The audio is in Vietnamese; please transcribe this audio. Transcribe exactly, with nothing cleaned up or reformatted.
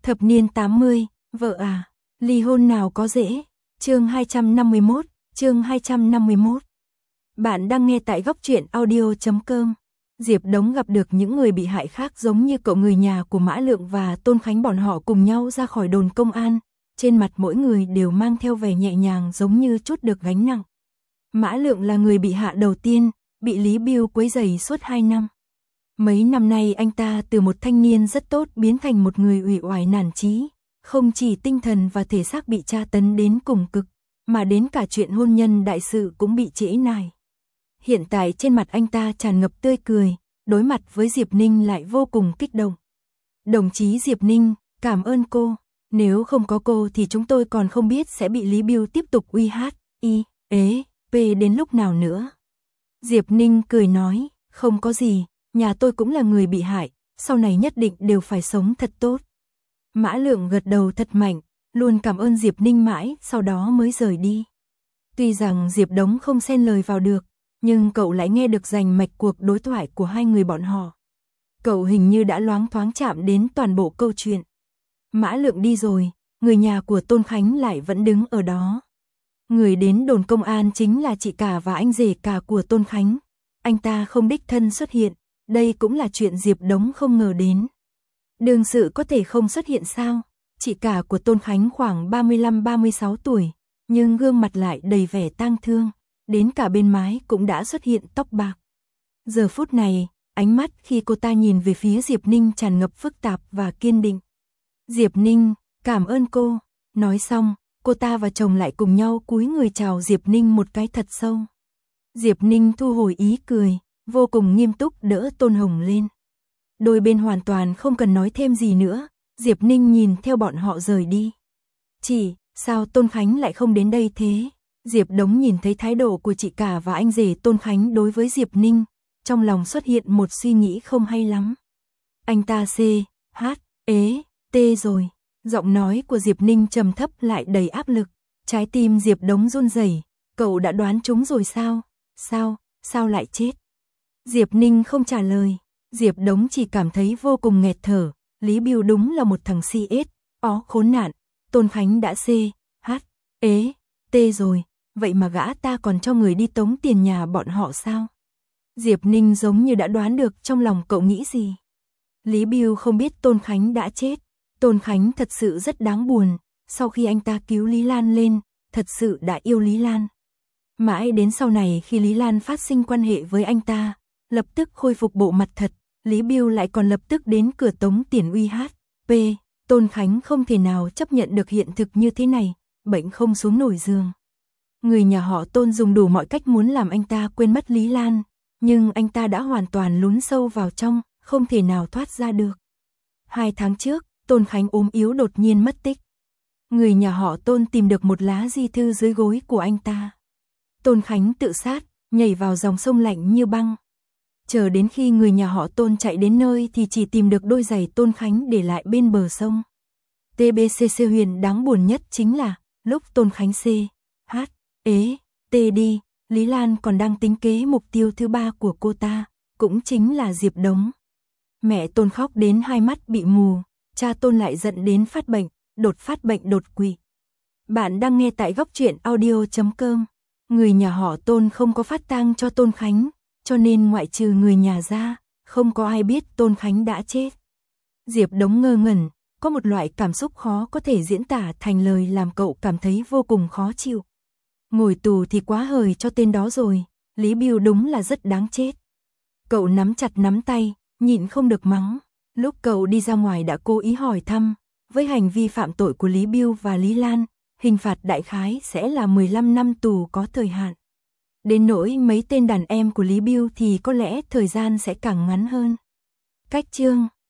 Thập niên tám mươi, vợ à, ly hôn nào có dễ. Chương hai trăm năm mươi mốt, chương hai trăm năm mươi mốt. Bạn đang nghe tại góc truyện audio chấm com. Diệp Đống gặp được những người bị hại khác giống như cậu, người nhà của Mã Lượng và Tôn Khánh, bọn họ cùng nhau ra khỏi đồn công an, trên mặt mỗi người đều mang theo vẻ nhẹ nhàng giống như trút được gánh nặng. Mã Lượng là người bị hạ đầu tiên, bị Lý Bưu quấy rầy suốt hai năm. Mấy năm nay anh ta từ một thanh niên rất tốt biến thành một người uể oải nản chí, không chỉ tinh thần và thể xác bị tra tấn đến cùng cực, mà đến cả chuyện hôn nhân đại sự cũng bị trễ nải. Hiện tại trên mặt anh ta tràn ngập tươi cười, đối mặt với Diệp Ninh lại vô cùng kích động. Đồng chí Diệp Ninh, cảm ơn cô, nếu không có cô thì chúng tôi còn không biết sẽ bị Lý Bưu tiếp tục uy hát, y, ế, p đến lúc nào nữa. Diệp Ninh cười nói, không có gì, nhà tôi cũng là người bị hại, sau này nhất định đều phải sống thật tốt. Mã Lượng gật đầu thật mạnh, luôn cảm ơn Diệp Ninh mãi, sau đó mới rời đi. Tuy rằng Diệp Đống không xen lời vào được, nhưng cậu lại nghe được rành mạch cuộc đối thoại của hai người bọn họ. Cậu hình như đã loáng thoáng chạm đến toàn bộ câu chuyện. Mã Lượng đi rồi, người nhà của Tôn Khánh lại vẫn đứng ở đó. Người đến đồn công an chính là chị cả và anh rể cả của Tôn Khánh. Anh ta không đích thân xuất hiện, đây cũng là chuyện Diệp Đống không ngờ đến. Đương sự có thể không xuất hiện sao? Chị cả của Tôn Khánh khoảng ba mươi lăm ba mươi sáu tuổi, nhưng gương mặt lại đầy vẻ tang thương, đến cả bên mái cũng đã xuất hiện tóc bạc. Giờ phút này, ánh mắt khi cô ta nhìn về phía Diệp Ninh tràn ngập phức tạp và kiên định. Diệp Ninh, cảm ơn cô. Nói xong, cô ta và chồng lại cùng nhau cúi người chào Diệp Ninh một cái thật sâu. Diệp Ninh thu hồi ý cười, vô cùng nghiêm túc đỡ Tôn Hồng lên. Đôi bên hoàn toàn không cần nói thêm gì nữa, Diệp Ninh nhìn theo bọn họ rời đi. Chị, sao Tôn Khánh lại không đến đây thế? Diệp Đống nhìn thấy thái độ của chị cả và anh rể Tôn Khánh đối với Diệp Ninh, trong lòng xuất hiện một suy nghĩ không hay lắm. Anh ta c, h, ế, t rồi. Giọng nói của Diệp Ninh trầm thấp lại đầy áp lực. Trái tim Diệp Đống run rẩy. Cậu đã đoán trúng rồi sao? Sao, sao lại chết? Diệp Ninh không trả lời. Diệp Đống chỉ cảm thấy vô cùng nghẹt thở. Lý Bưu đúng là một thằng si ết, ó khốn nạn. Tôn Khánh đã c, h, ế, t rồi. Vậy mà gã ta còn cho người đi tống tiền nhà bọn họ sao? Diệp Ninh giống như đã đoán được trong lòng cậu nghĩ gì. Lý Bưu không biết Tôn Khánh đã chết. Tôn Khánh thật sự rất đáng buồn, sau khi anh ta cứu Lý Lan lên, thật sự đã yêu Lý Lan. Mãi đến sau này khi Lý Lan phát sinh quan hệ với anh ta, lập tức khôi phục bộ mặt thật, Lý Bưu lại còn lập tức đến cửa tống tiền uy hát, p. Tôn Khánh không thể nào chấp nhận được hiện thực như thế này, bệnh không xuống nổi giường. Người nhà họ Tôn dùng đủ mọi cách muốn làm anh ta quên mất Lý Lan, nhưng anh ta đã hoàn toàn lún sâu vào trong, không thể nào thoát ra được. Hai tháng trước, Tôn Khánh ốm yếu đột nhiên mất tích. Người nhà họ Tôn tìm được một lá di thư dưới gối của anh ta. Tôn Khánh tự sát, nhảy vào dòng sông lạnh như băng. Chờ đến khi người nhà họ Tôn chạy đến nơi thì chỉ tìm được đôi giày Tôn Khánh để lại bên bờ sông. tê bê xê xê huyền đáng buồn nhất chính là, lúc Tôn Khánh c, h, ế, t đi, Lý Lan còn đang tính kế mục tiêu thứ ba của cô ta, cũng chính là Diệp Đống. Mẹ Tôn khóc đến hai mắt bị mù, cha Tôn lại giận đến phát bệnh, đột phát bệnh đột quỵ. Bạn đang nghe tại góc truyện audio chấm com. Người nhà họ Tôn không có phát tang cho Tôn Khánh, cho nên ngoại trừ người nhà ra, không có ai biết Tôn Khánh đã chết. Diệp Đống ngơ ngẩn, có một loại cảm xúc khó có thể diễn tả thành lời làm cậu cảm thấy vô cùng khó chịu. Ngồi tù thì quá hời cho tên đó rồi, Lý Bưu đúng là rất đáng chết. Cậu nắm chặt nắm tay, nhịn không được mắng. Lúc cậu đi ra ngoài đã cố ý hỏi thăm, với hành vi phạm tội của Lý Bưu và Lý Lan, hình phạt đại khái sẽ là mười lăm năm tù có thời hạn. Đến nỗi mấy tên đàn em của Lý Bưu thì có lẽ thời gian sẽ càng ngắn hơn. Cách chương